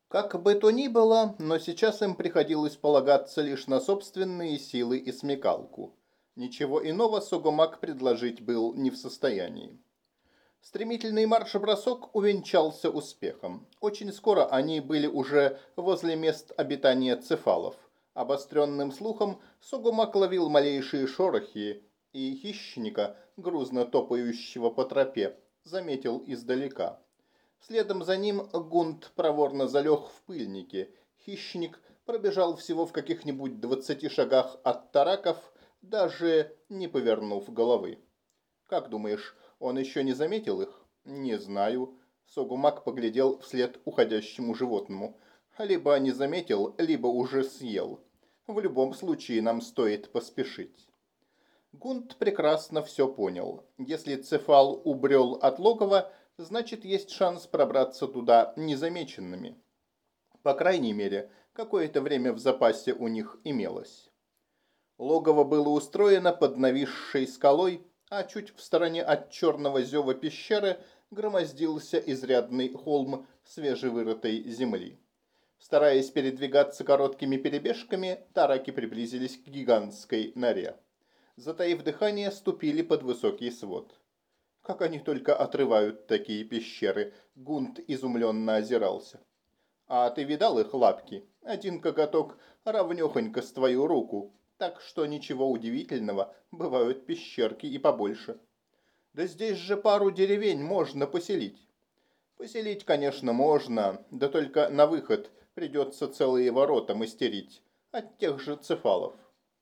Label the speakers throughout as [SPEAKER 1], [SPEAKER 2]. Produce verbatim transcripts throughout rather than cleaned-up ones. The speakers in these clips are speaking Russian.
[SPEAKER 1] Как бы то ни было, но сейчас им приходилось полагаться лишь на собственные силы и смекалку. Ничего иного Сугумак предложить был не в состоянии. Стремительный марш-бросок увенчался успехом. Очень скоро они были уже возле мест обитания цефалов. Обостренным слухом Сугумак ловил малейшие шорохи, и хищника, грузно топающего по тропе, заметил издалека. Следом за ним Гунт проворно залег в пыльнике. Хищник пробежал всего в каких-нибудь двадцати шагах от тараков, даже не повернув головы. «Как думаешь, он еще не заметил их?» «Не знаю». Согумак поглядел вслед уходящему животному. «Либо не заметил, либо уже съел. В любом случае нам стоит поспешить». Гунт прекрасно все понял. Если Цефал убрел от логова, значит есть шанс пробраться туда незамеченными. По крайней мере, какое-то время в запасе у них имелось. Логово было устроено под нависшей скалой, а чуть в стороне от черного зева пещеры громоздился изрядный холм свежевырытой земли. Стараясь передвигаться короткими перебежками, тараки приблизились к гигантской норе. Затаив дыхание, ступили под высокий свод. Как они только отрывают такие пещеры, Гунт изумленно озирался. А ты видал их лапки? Один коготок равнёхонько с твою руку, так что ничего удивительного, бывают пещерки и побольше. Да здесь же пару деревень можно поселить. Поселить, конечно, можно, да только на выход придется целые ворота мастерить от тех же цефалов.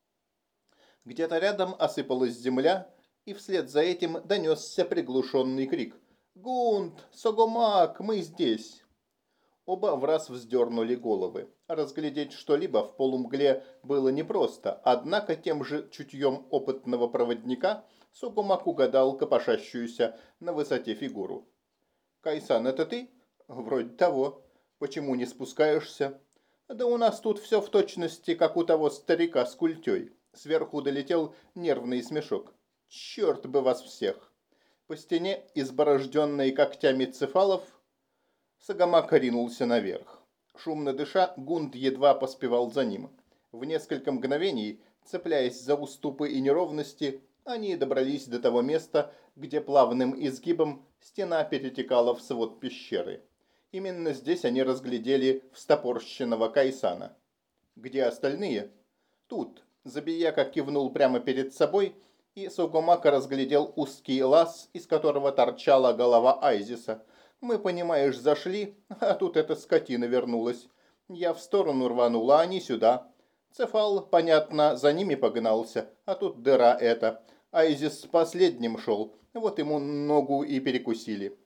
[SPEAKER 1] Где-то рядом осыпалась земля, и вслед за этим донесся приглушенный крик. «Гунт! Согомак! Мы здесь!» Оба враз вздернули головы. Разглядеть что-либо в полумгле было непросто, однако тем же чутьем опытного проводника Согомак угадал копошащуюся на высоте фигуру. «Кайсан, это ты?» «Вроде того. Почему не спускаешься?» «Да у нас тут все в точности, как у того старика с культей». Сверху долетел нервный смешок. «Черт бы вас всех!» По стене, изборожденной когтями цефалов, Согомак ринулся наверх. Шумно дыша, Гунт едва поспевал за ним. В несколько мгновений, цепляясь за уступы и неровности, они добрались до того места, где плавным изгибом стена перетекала в свод пещеры. Именно здесь они разглядели встопорщенного Кайсана. «Где остальные?» «Тут». Забияка кивнул прямо перед собой, и Согомака разглядел узкий лаз, из которого торчала голова Айзиса. «Мы, понимаешь, зашли, а тут эта скотина вернулась. Я в сторону рванула, а они сюда. Цефал, понятно, за ними погнался, а тут дыра эта. Айзис последним шел, вот ему ногу и перекусили».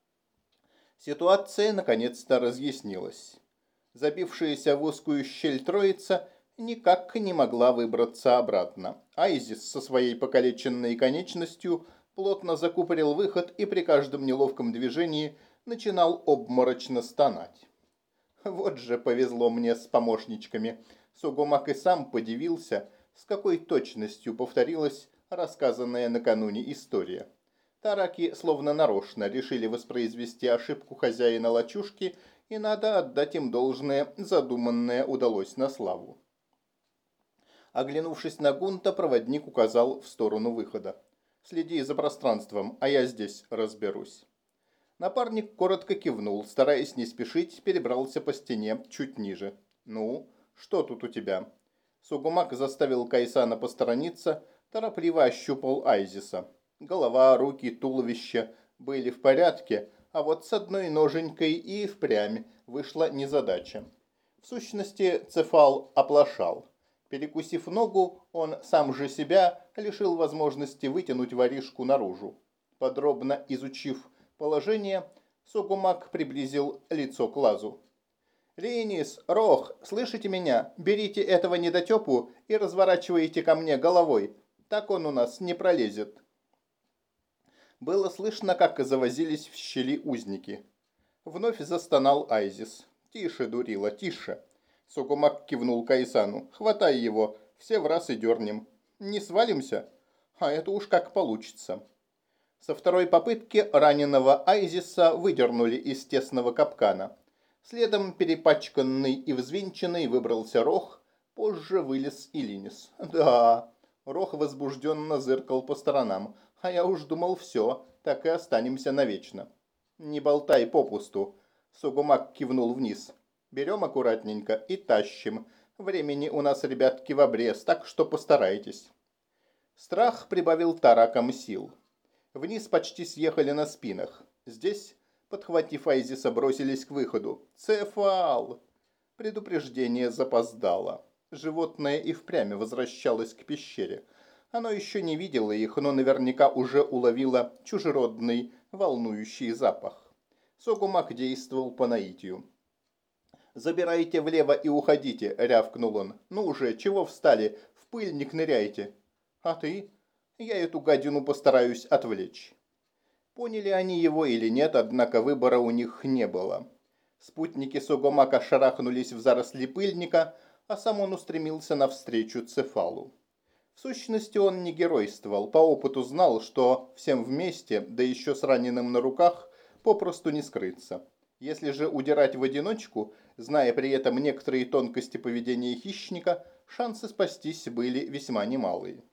[SPEAKER 1] Ситуация наконец-то разъяснилась. Забившаяся в узкую щель троица никак не могла выбраться обратно. Айзис со своей покалеченной конечностью плотно закупорил выход и при каждом неловком движении начинал обморочно стонать. Вот же повезло мне с помощничками. Сугумак и сам подивился, с какой точностью повторилась рассказанная накануне история. Тараки словно нарочно решили воспроизвести ошибку хозяина лачушки, и надо отдать им должное, задуманное удалось на славу. Оглянувшись на Гунта, проводник указал в сторону выхода. «Следи за пространством, а я здесь разберусь». Напарник коротко кивнул, стараясь не спешить, перебрался по стене чуть ниже. «Ну, что тут у тебя?» Сугумак заставил Кайсана посторониться, торопливо ощупал Айзиса. Голова, руки, туловище были в порядке, а вот с одной ноженькой и впрямь вышла незадача. В сущности, Цефал оплошал. Перекусив ногу, он сам же себя лишил возможности вытянуть воришку наружу. Подробно изучив положение, Сугумак приблизил лицо к лазу. «Линис, Рох, слышите меня? Берите этого недотепу и разворачивайте ко мне головой. Так он у нас не пролезет». Было слышно, как завозились в щели узники. Вновь застонал Айзис. «Тише, дурила, тише». Сугумак кивнул Кайсану. «Хватай его, все в раз и дернем. Не свалимся? А это уж как получится». Со второй попытки раненого Айзиса выдернули из тесного капкана. Следом перепачканный и взвинченный выбрался Рох, позже вылез и Линис. Да, Рох возбужденно зыркал по сторонам, а я уж думал все, так и останемся навечно. Не болтай попусту, Сугумак кивнул вниз. Берем аккуратненько и тащим. Времени у нас, ребятки, в обрез, так что постарайтесь. Страх прибавил таракам сил. Вниз почти съехали на спинах. Здесь, подхватив Айзиса, бросились к выходу. «Цефал!» Предупреждение запоздало. Животное и впрямь возвращалось к пещере. Оно еще не видело их, но наверняка уже уловило чужеродный, волнующий запах. Сугумак действовал по наитию. «Забирайте влево и уходите», — рявкнул он. «Ну уже, чего встали? В пыльник ныряйте». «А ты?» «Я эту гадину постараюсь отвлечь». Поняли они его или нет, однако выбора у них не было. Спутники Сугумака шарахнулись в заросли пыльника, а сам он устремился навстречу Цефалу. В сущности, он не геройствовал, по опыту знал, что всем вместе, да еще с раненым на руках, попросту не скрыться. Если же удирать в одиночку, зная при этом некоторые тонкости поведения хищника, шансы спастись были весьма немалые.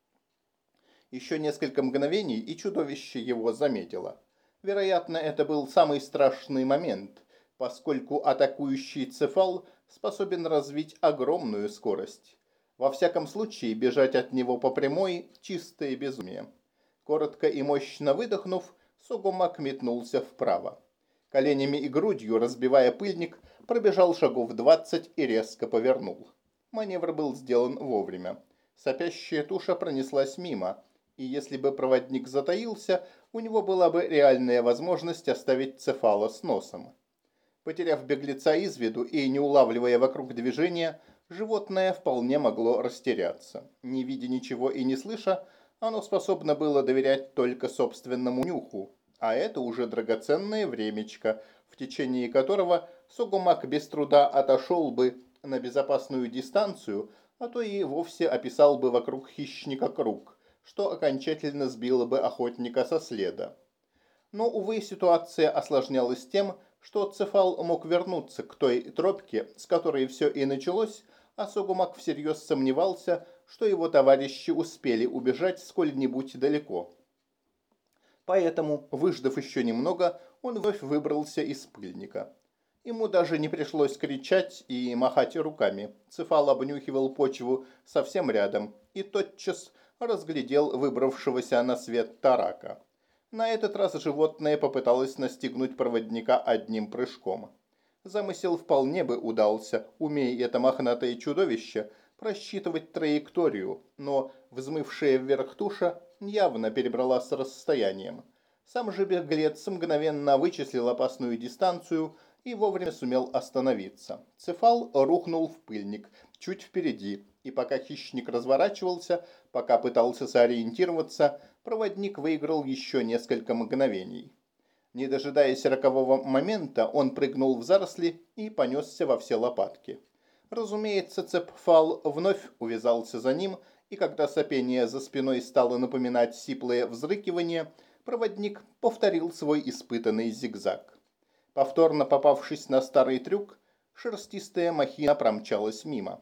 [SPEAKER 1] Еще несколько мгновений, и чудовище его заметило. Вероятно, это был самый страшный момент, поскольку атакующий Цефал способен развить огромную скорость. Во всяком случае, бежать от него по прямой – чистое безумие. Коротко и мощно выдохнув, Сугумак метнулся вправо. Коленями и грудью, разбивая пыльник, пробежал шагов двадцать и резко повернул. Маневр был сделан вовремя. Сопящая туша пронеслась мимо, и если бы проводник затаился, у него была бы реальная возможность оставить Цефала с носом. Потеряв беглеца из виду и не улавливая вокруг движения, животное вполне могло растеряться. Не видя ничего и не слыша, оно способно было доверять только собственному нюху, а это уже драгоценное времечко, в течение которого Сугумак без труда отошел бы на безопасную дистанцию, а то и вовсе описал бы вокруг хищника круг, что окончательно сбило бы охотника со следа. Но, увы, ситуация осложнялась тем, что Цефал мог вернуться к той тропке, с которой все и началось, а Сугумак всерьез сомневался, что его товарищи успели убежать сколь-нибудь далеко. Поэтому, выждав еще немного, он вновь выбрался из пыльника. Ему даже не пришлось кричать и махать руками. Цефал обнюхивал почву совсем рядом и тотчас разглядел выбравшегося на свет тарака. На этот раз животное попыталось настигнуть проводника одним прыжком. Замысел вполне бы удался, умея это мохнатое чудовище просчитывать траекторию, но взмывшая вверх туша явно перебрала с расстоянием. Сам же беглец мгновенно вычислил опасную дистанцию и вовремя сумел остановиться. Цефал рухнул в пыльник, чуть впереди, и пока хищник разворачивался, пока пытался сориентироваться, проводник выиграл еще несколько мгновений. Не дожидаясь рокового момента, он прыгнул в заросли и понесся во все лопатки. Разумеется, Цефал вновь увязался за ним, и когда сопение за спиной стало напоминать сиплое взрыкивание, проводник повторил свой испытанный зигзаг. Повторно попавшись на старый трюк, шерстистая махина промчалась мимо.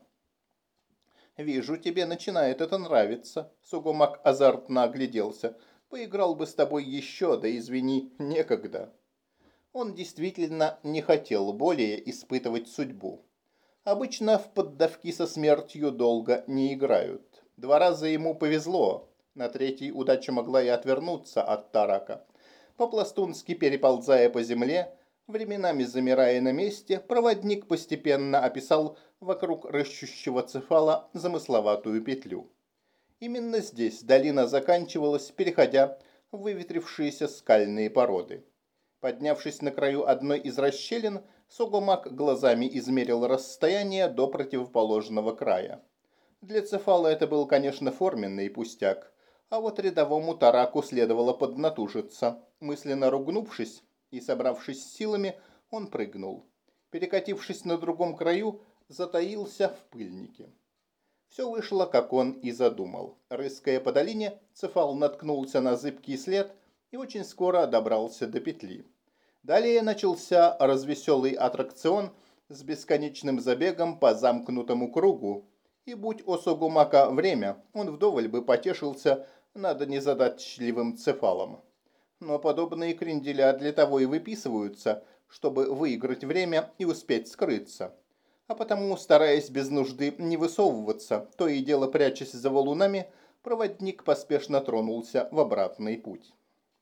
[SPEAKER 1] «Вижу, тебе начинает это нравиться», — Сугумак азартно огляделся. «Поиграл бы с тобой еще, да извини, некогда». Он действительно не хотел более испытывать судьбу. Обычно в поддавки со смертью долго не играют. Два раза ему повезло, на третий удача могла и отвернуться от тарака. По-пластунски переползая по земле, временами замирая на месте, проводник постепенно описал вокруг рыщущего Цефала замысловатую петлю. Именно здесь долина заканчивалась, переходя в выветрившиеся скальные породы. Поднявшись на краю одной из расщелин, Сугумак глазами измерил расстояние до противоположного края. Для Цефала это был, конечно, форменный пустяк, а вот рядовому тараку следовало поднатужиться. Мысленно ругнувшись и собравшись с силами, он прыгнул. Перекатившись на другом краю, затаился в пыльнике. Все вышло, как он и задумал. Рыская по долине, Цефал наткнулся на зыбкий след и очень скоро добрался до петли. Далее начался развеселый аттракцион с бесконечным забегом по замкнутому кругу. И будь у Согумака время, он вдоволь бы потешился над незадачливым цефалом. Но подобные кренделя для того и выписываются, чтобы выиграть время и успеть скрыться. А потому, стараясь без нужды не высовываться, то и дело прячась за валунами, проводник поспешно тронулся в обратный путь.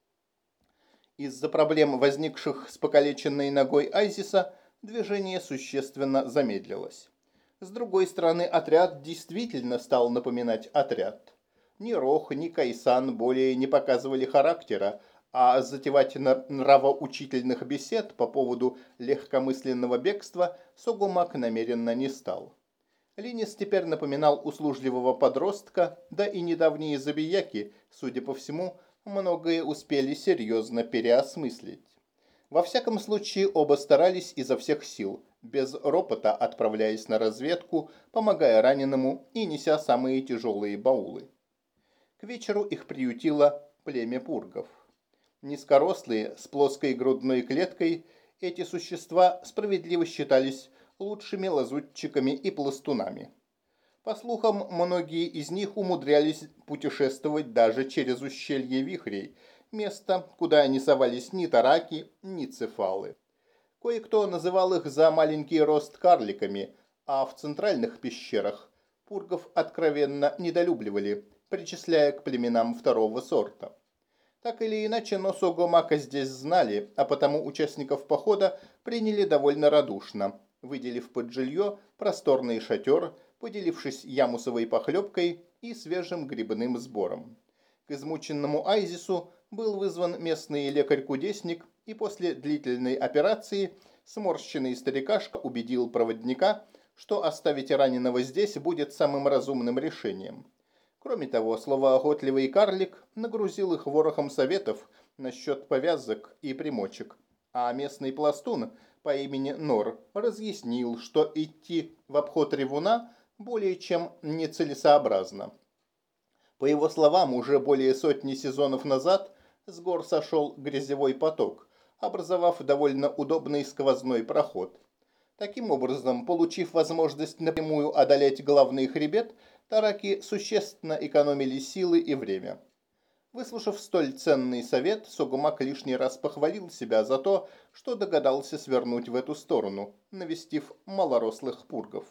[SPEAKER 1] Из-за проблем, возникших с покалеченной ногой Айзиса, движение существенно замедлилось. С другой стороны, отряд действительно стал напоминать отряд. Ни Рох, ни Кайсан более не показывали характера, а затевать нравоучительных бесед по поводу легкомысленного бегства Согумак намеренно не стал. Линис теперь напоминал услужливого подростка, да и недавние забияки, судя по всему, многое успели серьезно переосмыслить. Во всяком случае, оба старались изо всех сил, без ропота отправляясь на разведку, помогая раненому и неся самые тяжелые баулы. К вечеру их приютило племя пургов. Низкорослые, с плоской грудной клеткой, эти существа справедливо считались лучшими лазутчиками и пластунами. По слухам, многие из них умудрялись путешествовать даже через ущелье вихрей, место, куда не совались ни тараки, ни цефалы. Кое-кто называл их за маленький рост карликами, а в центральных пещерах пургов откровенно недолюбливали, причисляя к племенам второго сорта. Так или иначе, но Согумака здесь знали, а потому участников похода приняли довольно радушно, выделив под жилье просторный шатер, поделившись ямусовой похлебкой и свежим грибным сбором. К измученному Айзису был вызван местный лекарь-кудесник, и после длительной операции сморщенный старикашка убедил проводника, что оставить раненого здесь будет самым разумным решением. Кроме того, словоохотливый карлик нагрузил их ворохом советов насчет повязок и примочек, а местный пластун по имени Нор разъяснил, что идти в обход ревуна более чем нецелесообразно. По его словам, уже более сотни сезонов назад с гор сошел грязевой поток, образовав довольно удобный сквозной проход. Таким образом, получив возможность напрямую одолеть главный хребет, тараки существенно экономили силы и время. Выслушав столь ценный совет, Согумак лишний раз похвалил себя за то, что догадался свернуть в эту сторону, навестив малорослых пургов.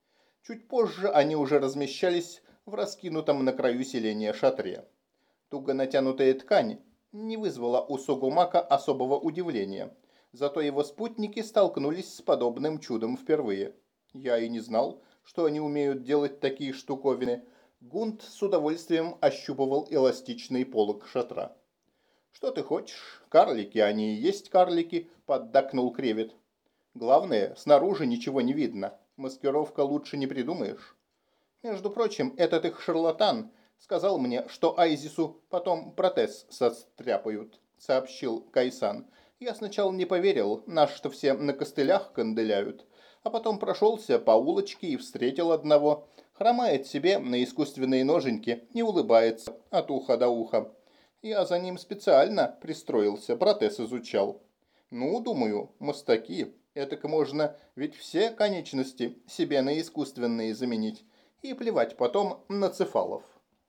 [SPEAKER 1] Чуть позже они уже размещались в раскинутом на краю селения шатре. Туго натянутая ткань не вызвала у Согумака особого удивления, зато его спутники столкнулись с подобным чудом впервые. Я и не знал, что они умеют делать такие штуковины. Гунт с удовольствием ощупывал эластичный полог шатра. «Что ты хочешь? Карлики, они и есть карлики», — поддакнул Кревет. «Главное, снаружи ничего не видно. Маскировка лучше не придумаешь. Между прочим, этот их шарлатан сказал мне, что Айзису потом протез состряпают», — сообщил Кайсан. «Я сначала не поверил, наши-то все на костылях канделяют, а потом прошелся по улочке и встретил одного. Хромает себе на искусственные ноженьки и улыбается от уха до уха. Я за ним специально пристроился, протез изучал. Ну, думаю, мастаки, этак можно ведь все конечности себе на искусственные заменить и плевать потом на цефалов».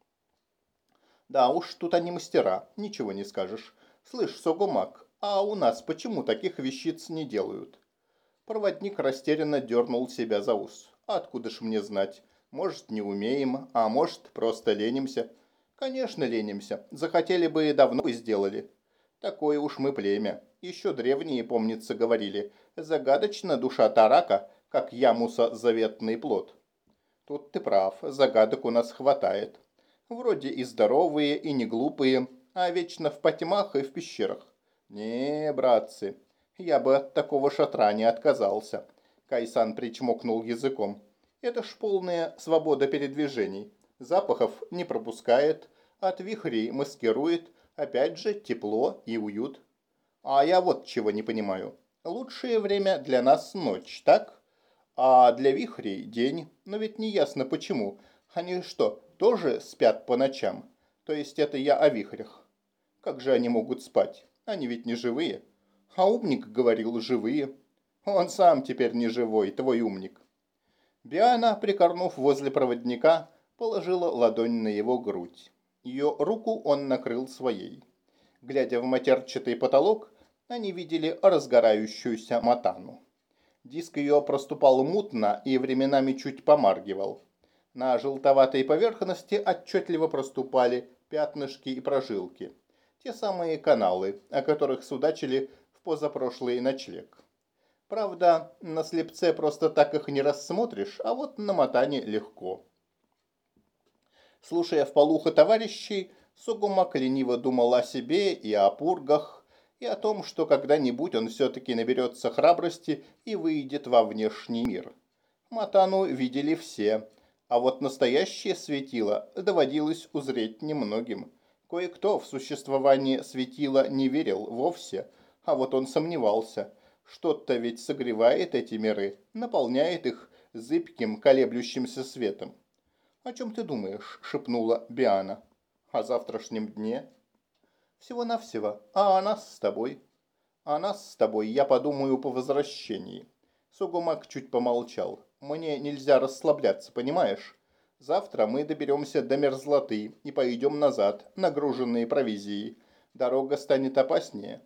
[SPEAKER 1] «Да уж, тут они мастера, ничего не скажешь. Слышь, Согумак, а у нас почему таких вещиц не делают?» Проводник растерянно дернул себя за ус. «Откуда ж мне знать? Может, не умеем, а может, просто ленимся». «Конечно, ленимся. Захотели бы и давно бы сделали. Такое уж мы племя. Еще древние, помнится, говорили. Загадочна душа тарака, как ямуса заветный плод». «Тут ты прав, загадок у нас хватает. Вроде и здоровые, и не глупые, а вечно в потьмах и в пещерах. Не, братцы, я бы от такого шатра не отказался». Кайсан причмокнул языком. «Это ж полная свобода передвижений. Запахов не пропускает, от вихрей маскирует, опять же тепло и уют. А я вот чего не понимаю. Лучшее время для нас ночь, так? А для вихрей день, но ведь не ясно почему. Они что, тоже спят по ночам? То есть это я о вихрях. Как же они могут спать? Они ведь не живые. А умник говорил, живые. Он сам теперь не живой, твой умник. Биана, прикорнув возле проводника, положила ладонь на его грудь. Ее руку он накрыл своей. Глядя в матерчатый потолок, они видели разгорающуюся матану. Диск ее проступал мутно и временами чуть помаргивал. На желтоватой поверхности отчетливо проступали пятнышки и прожилки. Те самые каналы, о которых судачили в позапрошлый ночлег. Правда, на слепце просто так их не рассмотришь, а вот на матане легко. Слушая вполуха товарищей, Сугумак лениво думал о себе и о пургах, и о том, что когда-нибудь он все-таки наберется храбрости и выйдет во внешний мир. Матану видели все, а вот настоящее светило доводилось узреть немногим. Кое-кто в существование светила не верил вовсе, а вот он сомневался. Что-то ведь согревает эти миры, наполняет их зыбким, колеблющимся светом. «О чем ты думаешь?» – шепнула Биана. «О завтрашнем дне?» «Всего-навсего. А о нас с тобой?» «О нас с тобой я подумаю по возвращении». Сугумак чуть помолчал. «Мне нельзя расслабляться, понимаешь? Завтра мы доберемся до мерзлоты и пойдем назад, нагруженные провизией. Дорога станет опаснее».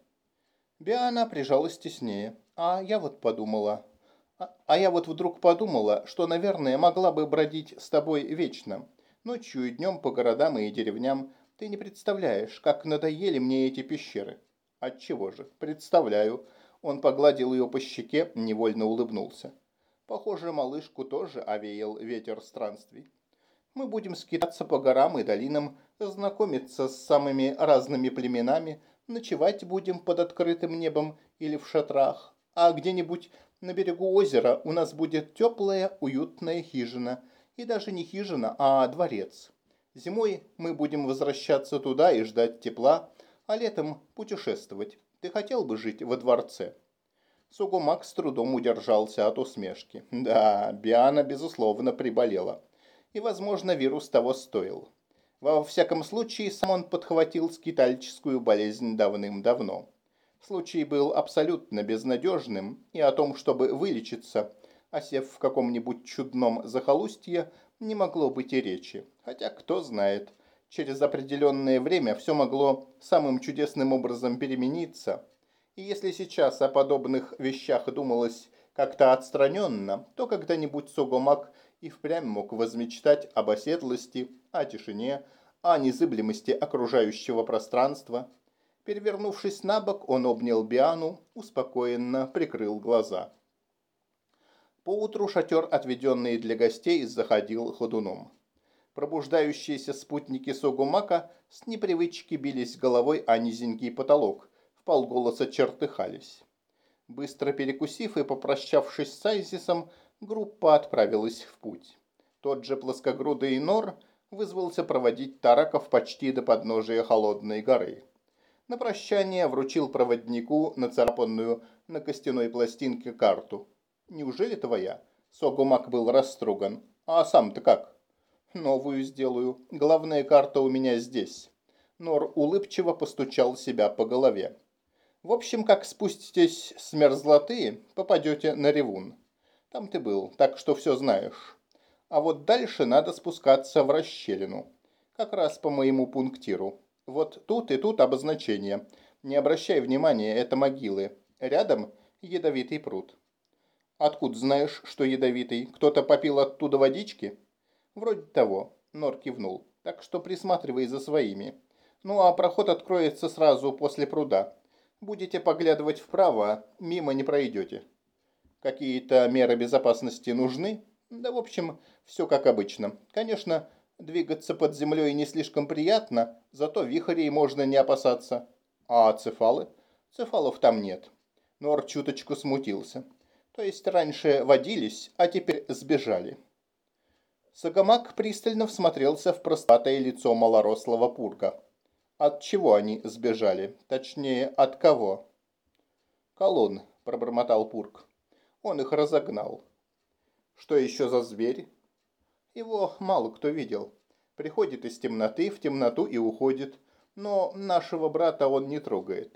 [SPEAKER 1] Биана прижалась теснее. «А я вот подумала...» А, а я вот вдруг подумала, что, наверное, могла бы бродить с тобой вечно. Ночью и днем по городам и деревням. Ты не представляешь, как надоели мне эти пещеры. Отчего же? Представляю. Он погладил ее по щеке, невольно улыбнулся. Похоже, малышку тоже овеял ветер странствий. Мы будем скитаться по горам и долинам, знакомиться с самыми разными племенами, ночевать будем под открытым небом или в шатрах, а где-нибудь на берегу озера у нас будет теплая, уютная хижина. И даже не хижина, а дворец. Зимой мы будем возвращаться туда и ждать тепла, а летом путешествовать. Ты хотел бы жить во дворце?» Сугумак с трудом удержался от усмешки. Да, Биана, безусловно, приболела. И, возможно, вирус того стоил. Во всяком случае, сам он подхватил скитальческую болезнь давным-давно. Случай был абсолютно безнадежным, и о том, чтобы вылечиться, осев в каком-нибудь чудном захолустье, не могло быть и речи. Хотя, кто знает, через определенное время все могло самым чудесным образом перемениться. И если сейчас о подобных вещах думалось как-то отстраненно, то когда-нибудь Сугумак и впрямь мог возмечтать об оседлости, о тишине, о незыблемости окружающего пространства. Перевернувшись на бок, он обнял Биану, успокоенно прикрыл глаза. Поутру шатер, отведенный для гостей, заходил ходуном. Пробуждающиеся спутники Сугумака с непривычки бились головой о низенький потолок, вполголоса чертыхались. Быстро перекусив и попрощавшись с Айзисом, группа отправилась в путь. Тот же плоскогрудый Нор вызвался проводить тараков почти до подножия Холодной горы. На прощание вручил проводнику нацарапанную на костяной пластинке карту. «Неужели твоя?» Сугумак был расструган. «А сам-то как?» «Новую сделаю. Главная карта у меня здесь». Нор улыбчиво постучал себя по голове. «В общем, как спуститесь с мерзлоты, попадете на Ревун. Там ты был, так что все знаешь. А вот дальше надо спускаться в расщелину. Как раз по моему пунктиру. Вот тут и тут обозначение. Не обращай внимания, это могилы. Рядом ядовитый пруд». «Откуда знаешь, что ядовитый? Кто-то попил оттуда водички?» «Вроде того», — Нор кивнул. «Так что присматривай за своими. Ну а проход откроется сразу после пруда. Будете поглядывать вправо, мимо не пройдете». «Какие-то меры безопасности нужны?» «Да, в общем, все как обычно. Конечно, двигаться под землей не слишком приятно, зато вихрей можно не опасаться». «А цефалы?» «Цефалов там нет». Нор чуточку смутился. «То есть раньше водились, а теперь сбежали». Сугумак пристально всмотрелся в простатое лицо малорослого пурга. «От чего они сбежали? Точнее, от кого?» «Колонн», — пробормотал пург. «Он их разогнал». «Что еще за зверь?» «Его мало кто видел. Приходит из темноты в темноту и уходит. Но нашего брата он не трогает.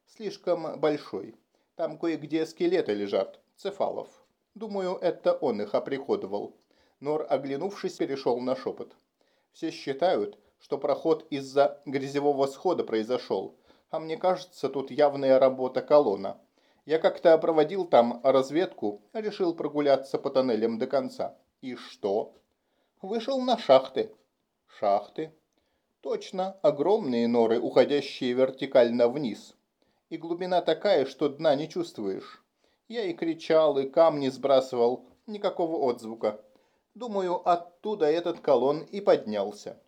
[SPEAKER 1] Слишком большой. Там кое-где скелеты лежат, цефалов. Думаю, это он их оприходовал. Нор, оглянувшись, перешел на шепот. Все считают, что проход из-за грязевого схода произошел, а мне кажется, тут явная работа колонна. Я как-то проводил там разведку, решил прогуляться по тоннелям до конца. И что? Вышел на шахты. Шахты? Точно, огромные норы, уходящие вертикально вниз. И глубина такая, что дна не чувствуешь. Я и кричал, и камни сбрасывал, никакого отзвука. Думаю, оттуда этот колонн и поднялся.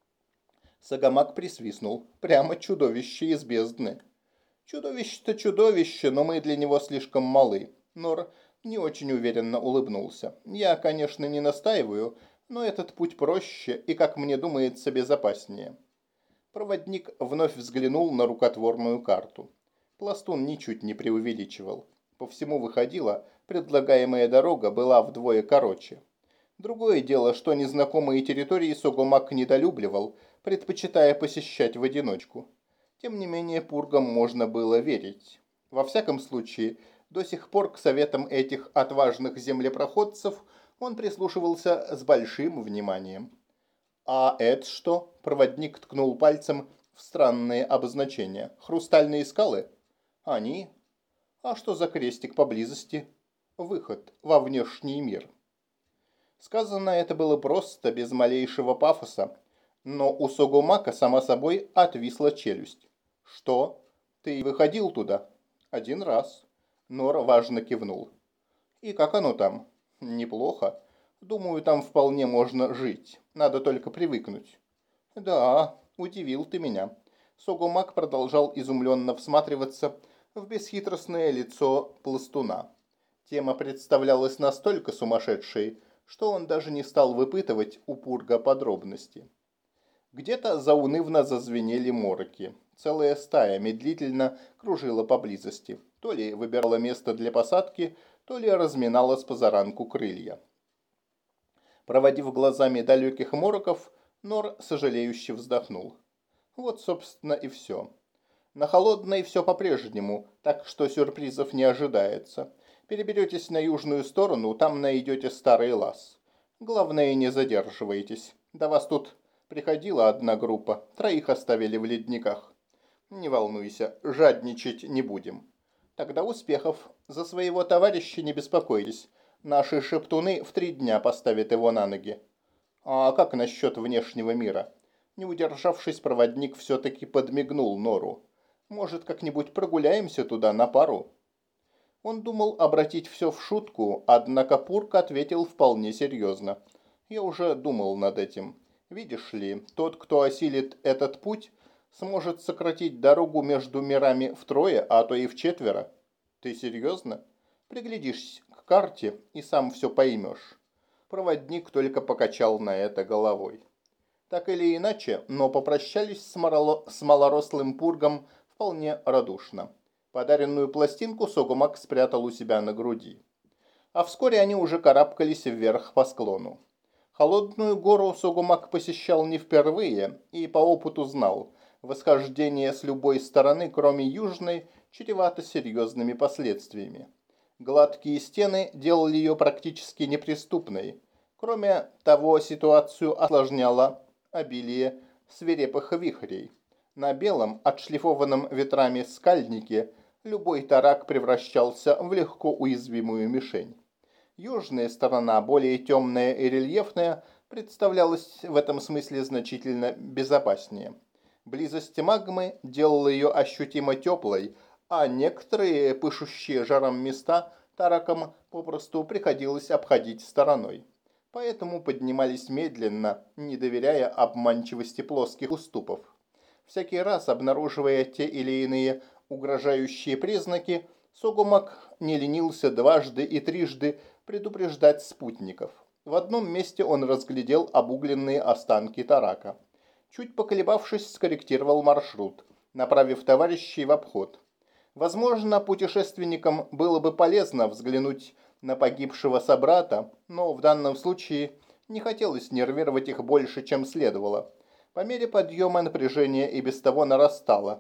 [SPEAKER 1] Сагамак присвистнул. Прямо чудовище из бездны. Чудовище-то чудовище, но мы для него слишком малы. Нор не очень уверенно улыбнулся. Я, конечно, не настаиваю, но этот путь проще и, как мне думается, безопаснее. Проводник вновь взглянул на рукотворную карту. Пластун ничуть не преувеличивал. По всему выходило, предлагаемая дорога была вдвое короче. Другое дело, что незнакомые территории Согомак недолюбливал, предпочитая посещать в одиночку. Тем не менее, пургам можно было верить. Во всяком случае, до сих пор к советам этих отважных землепроходцев он прислушивался с большим вниманием. «А это что?» – проводник ткнул пальцем в странные обозначения. «Хрустальные скалы?» «Они? А что за крестик поблизости?» «Выход во внешний мир». Сказано это было просто, без малейшего пафоса, но у Согомака, само собой, отвисла челюсть. «Что? Ты выходил туда?» «Один раз». Нор важно кивнул. «И как оно там?» «Неплохо. Думаю, там вполне можно жить. Надо только привыкнуть». «Да, удивил ты меня». Согомак продолжал изумленно всматриваться в бесхитростное лицо пластуна. Тема представлялась настолько сумасшедшей, что он даже не стал выпытывать у Пурга подробности. Где-то заунывно зазвенели мороки. Целая стая медлительно кружила поблизости. То ли выбирала место для посадки, то ли разминала с позаранку крылья. Проводив глазами далеких мороков, Нор сожалеюще вздохнул. Вот, собственно, и все. На Холодной все по-прежнему, так что сюрпризов не ожидается. Переберетесь на южную сторону, там найдете старый лаз. Главное, не задерживайтесь. До вас тут приходила одна группа, троих оставили в ледниках. Не волнуйся, жадничать не будем. Тогда успехов. За своего товарища не беспокойтесь. Наши шептуны в три дня поставят его на ноги. А как насчет внешнего мира? Не удержавшись, проводник все-таки подмигнул Нору. Может, как-нибудь прогуляемся туда на пару? Он думал обратить все в шутку, однако Пург ответил вполне серьезно. Я уже думал над этим. Видишь ли, тот, кто осилит этот путь, сможет сократить дорогу между мирами втрое, а то и вчетверо. Ты серьезно? Приглядишься к карте и сам все поймешь. Проводник только покачал на это головой. Так или иначе, но попрощались с, мороло... с малорослым Пургом вполне радушно. Подаренную пластинку Согомак спрятал у себя на груди. А вскоре они уже карабкались вверх по склону. Холодную гору Согомак посещал не впервые и по опыту знал, восхождение с любой стороны, кроме южной, чревато серьезными последствиями. Гладкие стены делали ее практически неприступной. Кроме того, ситуацию осложняло обилие свирепых вихрей. На белом, отшлифованном ветрами скальнике любой тарак превращался в легко уязвимую мишень. Южная сторона, более темная и рельефная, представлялась в этом смысле значительно безопаснее. Близость магмы делала ее ощутимо теплой, а некоторые пышущие жаром места таракам попросту приходилось обходить стороной. Поэтому поднимались медленно, не доверяя обманчивости плоских уступов. Всякий раз, обнаруживая те или иные угрожающие признаки, Согомак не ленился дважды и трижды предупреждать спутников. В одном месте он разглядел обугленные останки тарака. Чуть поколебавшись, скорректировал маршрут, направив товарищей в обход. Возможно, путешественникам было бы полезно взглянуть на погибшего собрата, но в данном случае не хотелось нервировать их больше, чем следовало. По мере подъема напряжение и без того нарастало.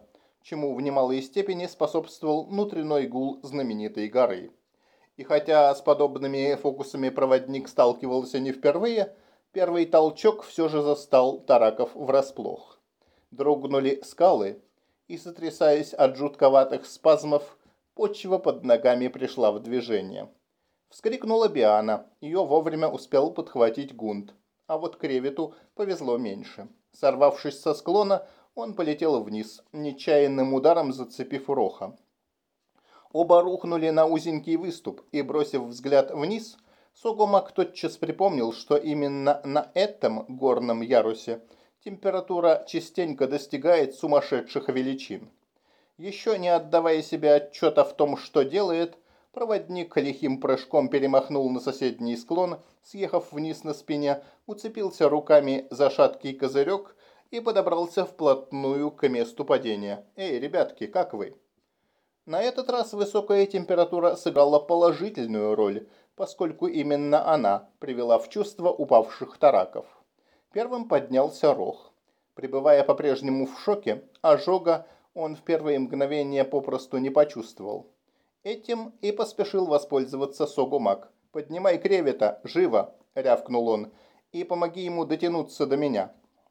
[SPEAKER 1] чему в немалой степени способствовал внутренний гул знаменитой горы. И хотя с подобными фокусами проводник сталкивался не впервые, первый толчок все же застал тараков врасплох. Дрогнули скалы, и, сотрясаясь от жутковатых спазмов, почва под ногами пришла в движение. Вскрикнула Биана, ее вовремя успел подхватить Гунт, а вот Кревету повезло меньше. Сорвавшись со склона, он полетел вниз, нечаянным ударом зацепив Роха. Оба рухнули на узенький выступ, и, бросив взгляд вниз, Согомак тотчас припомнил, что именно на этом горном ярусе температура частенько достигает сумасшедших величин. Еще не отдавая себе отчета в том, что делает, проводник лихим прыжком перемахнул на соседний склон, съехав вниз на спине, уцепился руками за шаткий козырек и подобрался вплотную к месту падения. «Эй, ребятки, как вы?» На этот раз высокая температура сыграла положительную роль, поскольку именно она привела в чувство упавших тараков. Первым поднялся Рох. Пребывая по-прежнему в шоке, ожога он в первые мгновения попросту не почувствовал. Этим и поспешил воспользоваться Согомак. «Поднимай Кревета, живо!» — рявкнул он. «И помоги ему дотянуться до меня».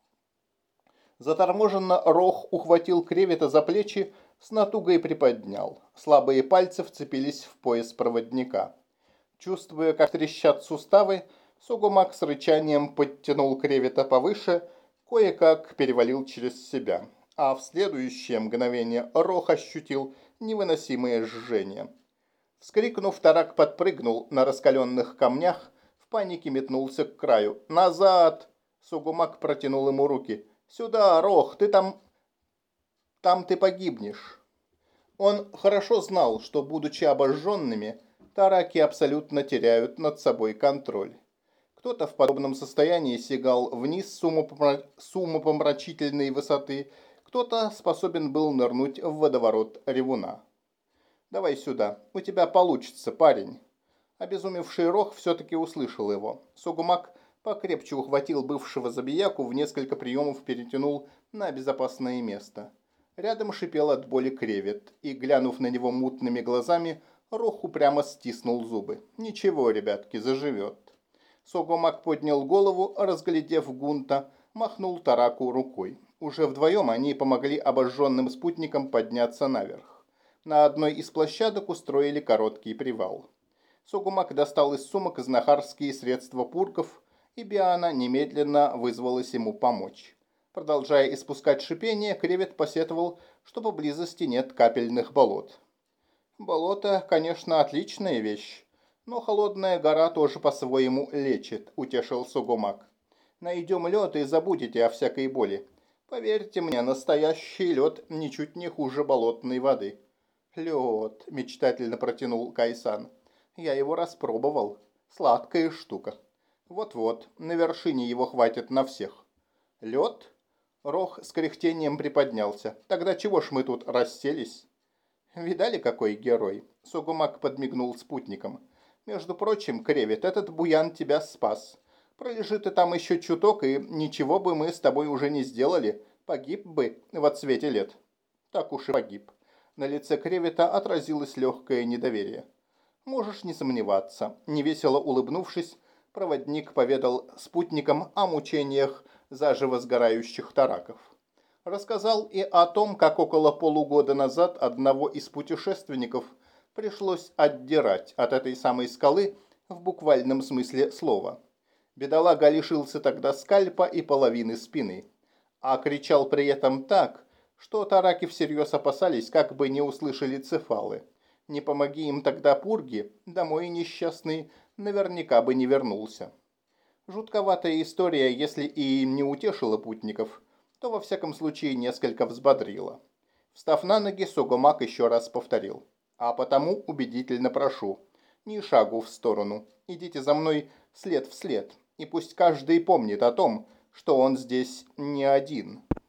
[SPEAKER 1] Заторможенно Рох ухватил Кревета за плечи, с натугой приподнял. Слабые пальцы вцепились в пояс проводника. Чувствуя, как трещат суставы, Согомак с рычанием подтянул Кревета повыше, кое-как перевалил через себя. А в следующее мгновение Рох ощутил невыносимое жжение. Вскрикнув, тарак подпрыгнул на раскаленных камнях, в панике метнулся к краю. «Назад!» Согомак протянул ему руки. «Сюда, Рох, ты там... там ты погибнешь». Он хорошо знал, что, будучи обожженными, тараки абсолютно теряют над собой контроль. Кто-то в подобном состоянии сигал вниз с умопомрачительной высоты, кто-то способен был нырнуть в водоворот ревуна. «Давай сюда, у тебя получится, парень». Обезумевший Рох все-таки услышал его. Согомак покрепче ухватил бывшего забияку, в несколько приемов перетянул на безопасное место. Рядом шипел от боли Кревет, и, глянув на него мутными глазами, Рох упрямо стиснул зубы. «Ничего, ребятки, заживет». Согомак поднял голову, разглядев Гунта, махнул тараку рукой. Уже вдвоем они помогли обожженным спутникам подняться наверх. На одной из площадок устроили короткий привал. Согомак достал из сумок знахарские средства пурков, и Биана немедленно вызвалась ему помочь. Продолжая испускать шипение, Кревет посетовал, что поблизости нет капельных болот. «Болото, конечно, отличная вещь, но холодная гора тоже по-своему лечит», – утешил Согомак. «Найдем лед и забудете о всякой боли. Поверьте мне, настоящий лед ничуть не хуже болотной воды». «Лед», – мечтательно протянул Кайсан. «Я его распробовал. Сладкая штука. Вот-вот, на вершине его хватит на всех». «Лед?» Рох с кряхтением приподнялся. «Тогда чего ж мы тут расселись?» «Видали, какой герой?» Согомак подмигнул спутникам. «Между прочим, Кревет, этот буян тебя спас. Пролежи ты там еще чуток, и ничего бы мы с тобой уже не сделали. Погиб бы в отсвете лет». «Так уж и погиб». На лице Кревета отразилось легкое недоверие. «Можешь не сомневаться». Невесело улыбнувшись, проводник поведал спутникам о мучениях заживо сгорающих тараков. Рассказал и о том, как около полугода назад одного из путешественников пришлось отдирать от этой самой скалы в буквальном смысле слова. Бедолага лишился тогда скальпа и половины спины, а кричал при этом так, что тараки всерьез опасались, как бы не услышали цефалы. Не помоги им тогда пурги, домой несчастный наверняка бы не вернулся. Жутковатая история, если и не утешила путников, то во всяком случае несколько взбодрила. Встав на ноги, Согомак еще раз повторил. «А потому убедительно прошу, ни шагу в сторону, идите за мной след в след, и пусть каждый помнит о том, что он здесь не один».